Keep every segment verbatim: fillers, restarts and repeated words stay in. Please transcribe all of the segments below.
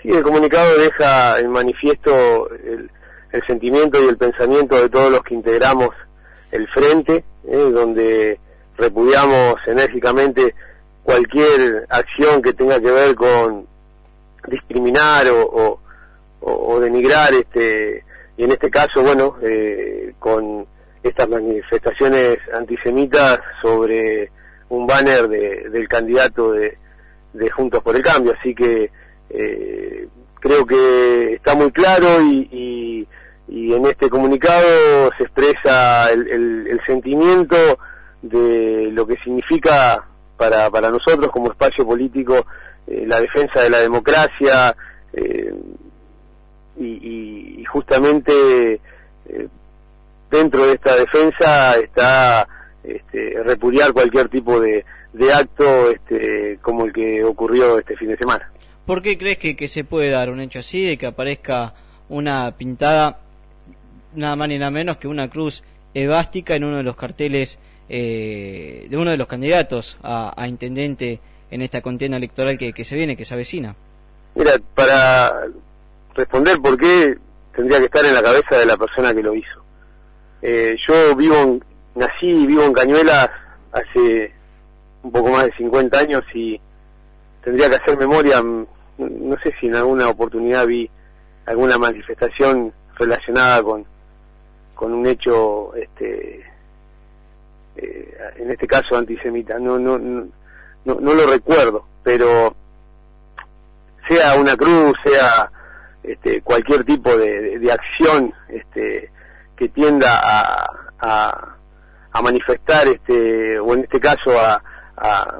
Sí, el comunicado deja en manifiesto el, el sentimiento y el pensamiento de todos los que integramos el Frente, eh, donde repudiamos enérgicamente cualquier acción que tenga que ver con discriminar o, o, o denigrar, este, y en este caso, bueno, eh, con estas manifestaciones antisemitas sobre un banner de, del candidato de, de Juntos por el Cambio. Así que eh, creo que está muy claro y, y, y en este comunicado se expresa el, el, el sentimiento de lo que significa para, para nosotros como espacio político eh, la defensa de la democracia, eh, y, y, y justamente eh, dentro de esta defensa está este, repudiar cualquier tipo de, de acto este, como el que ocurrió este fin de semana. ¿Por qué crees que, que se puede dar un hecho así, de que aparezca una pintada, nada más ni nada menos que una cruz evástica en uno de los carteles eh, de uno de los candidatos a, a intendente en esta contienda electoral que, que se viene, que se avecina? Mira, para responder por qué tendría que estar en la cabeza de la persona que lo hizo. Eh, yo vivo en, nací y vivo en Cañuelas hace un poco más de cincuenta años y tendría que hacer memoria. No sé si en alguna oportunidad vi alguna manifestación relacionada con con un hecho, este, eh, en este caso antisemita. No, no, no, no, no lo recuerdo, pero sea una cruz, sea este, cualquier tipo de, de, de acción este, que tienda a, a, a manifestar, este, o en este caso a, a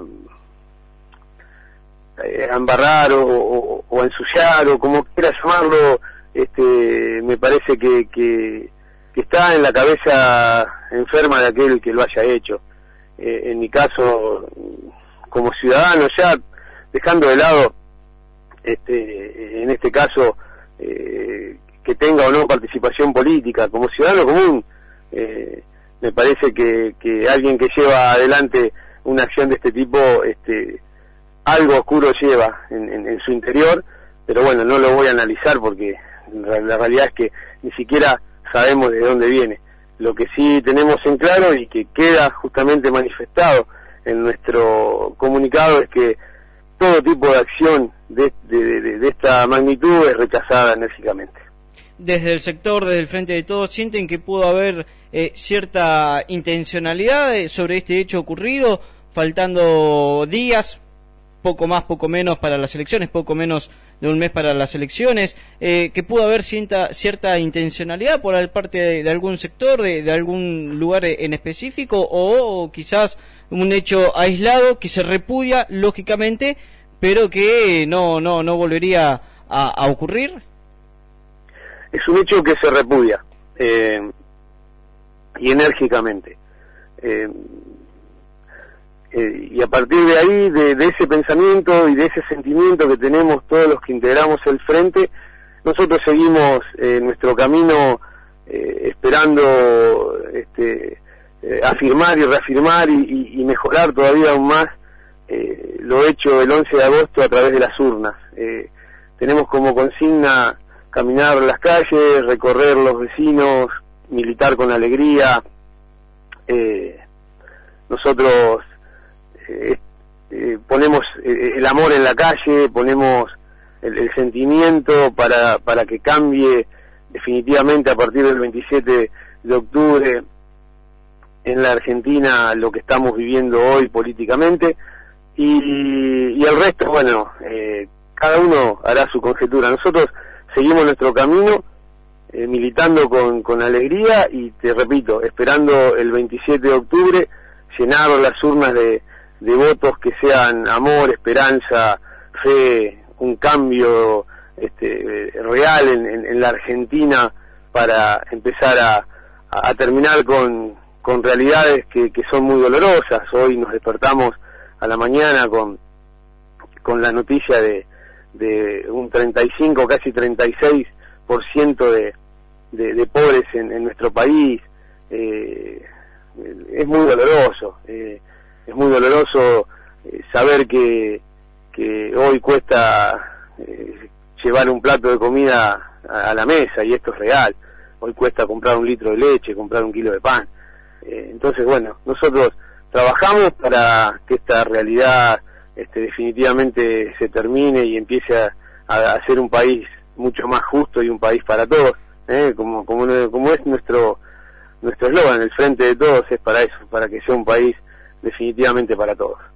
a embarrar o, o, o a ensuciar o como quieras llamarlo, este, me parece que, que, que está en la cabeza enferma de aquel que lo haya hecho. Eh, en mi caso, como ciudadano, ya dejando de lado, este, en este caso, eh, que tenga o no participación política, como ciudadano común, eh, me parece que, que alguien que lleva adelante una acción de este tipo, este, algo oscuro lleva en, en, en su interior, pero bueno, no lo voy a analizar porque la realidad es que ni siquiera sabemos de dónde viene. Lo que sí tenemos en claro y que queda justamente manifestado en nuestro comunicado es que todo tipo de acción de, de, de, de esta magnitud es rechazada enérgicamente. Desde el sector, desde el Frente de Todos, ¿sienten que pudo haber eh, cierta intencionalidad sobre este hecho ocurrido, faltando días, poco más, poco menos para las elecciones, poco menos de un mes para las elecciones, eh, que pudo haber cierta, cierta intencionalidad por parte de, de algún sector, de, de algún lugar en específico, o, o quizás un hecho aislado que se repudia, lógicamente, pero que no no no volvería a, a ocurrir? Es un hecho que se repudia, eh, y enérgicamente. Eh, Eh, y a partir de ahí, de, de ese pensamiento y de ese sentimiento que tenemos todos los que integramos el Frente, nosotros seguimos eh, nuestro camino eh, esperando este, eh, afirmar y reafirmar y, y, y mejorar todavía aún más eh, lo hecho el once de agosto a través de las urnas. Eh, tenemos como consigna caminar las calles, recorrer los vecinos, militar con alegría. Eh, nosotros Eh, eh, ponemos eh, el amor en la calle, ponemos el, el sentimiento para, para que cambie definitivamente a partir del veintisiete de octubre en la Argentina lo que estamos viviendo hoy políticamente, y, y el resto, bueno, eh, cada uno hará su conjetura. Nosotros seguimos nuestro camino eh, militando con, con alegría y, te repito, esperando el veintisiete de octubre llenar las urnas de de votos que sean amor, esperanza, fe, un cambio este, real en, en, en la Argentina para empezar a, a terminar con, con realidades que, que son muy dolorosas. Hoy nos despertamos a la mañana con, con la noticia de, de un treinta y cinco, casi treinta y seis por ciento de, de, de pobres en, en nuestro país. Eh, es muy doloroso. Eh, Es muy doloroso eh, saber que, que hoy cuesta eh, llevar un plato de comida a, a la mesa, y esto es real. Hoy cuesta comprar un litro de leche, comprar un kilo de pan. Eh, entonces, bueno, nosotros trabajamos para que esta realidad este, definitivamente se termine y empiece a, a, a ser un país mucho más justo y un país para todos, ¿eh? como, como, como es nuestro nuestro eslogan, el frente de todos es para eso, para que sea un país definitivamente para todos.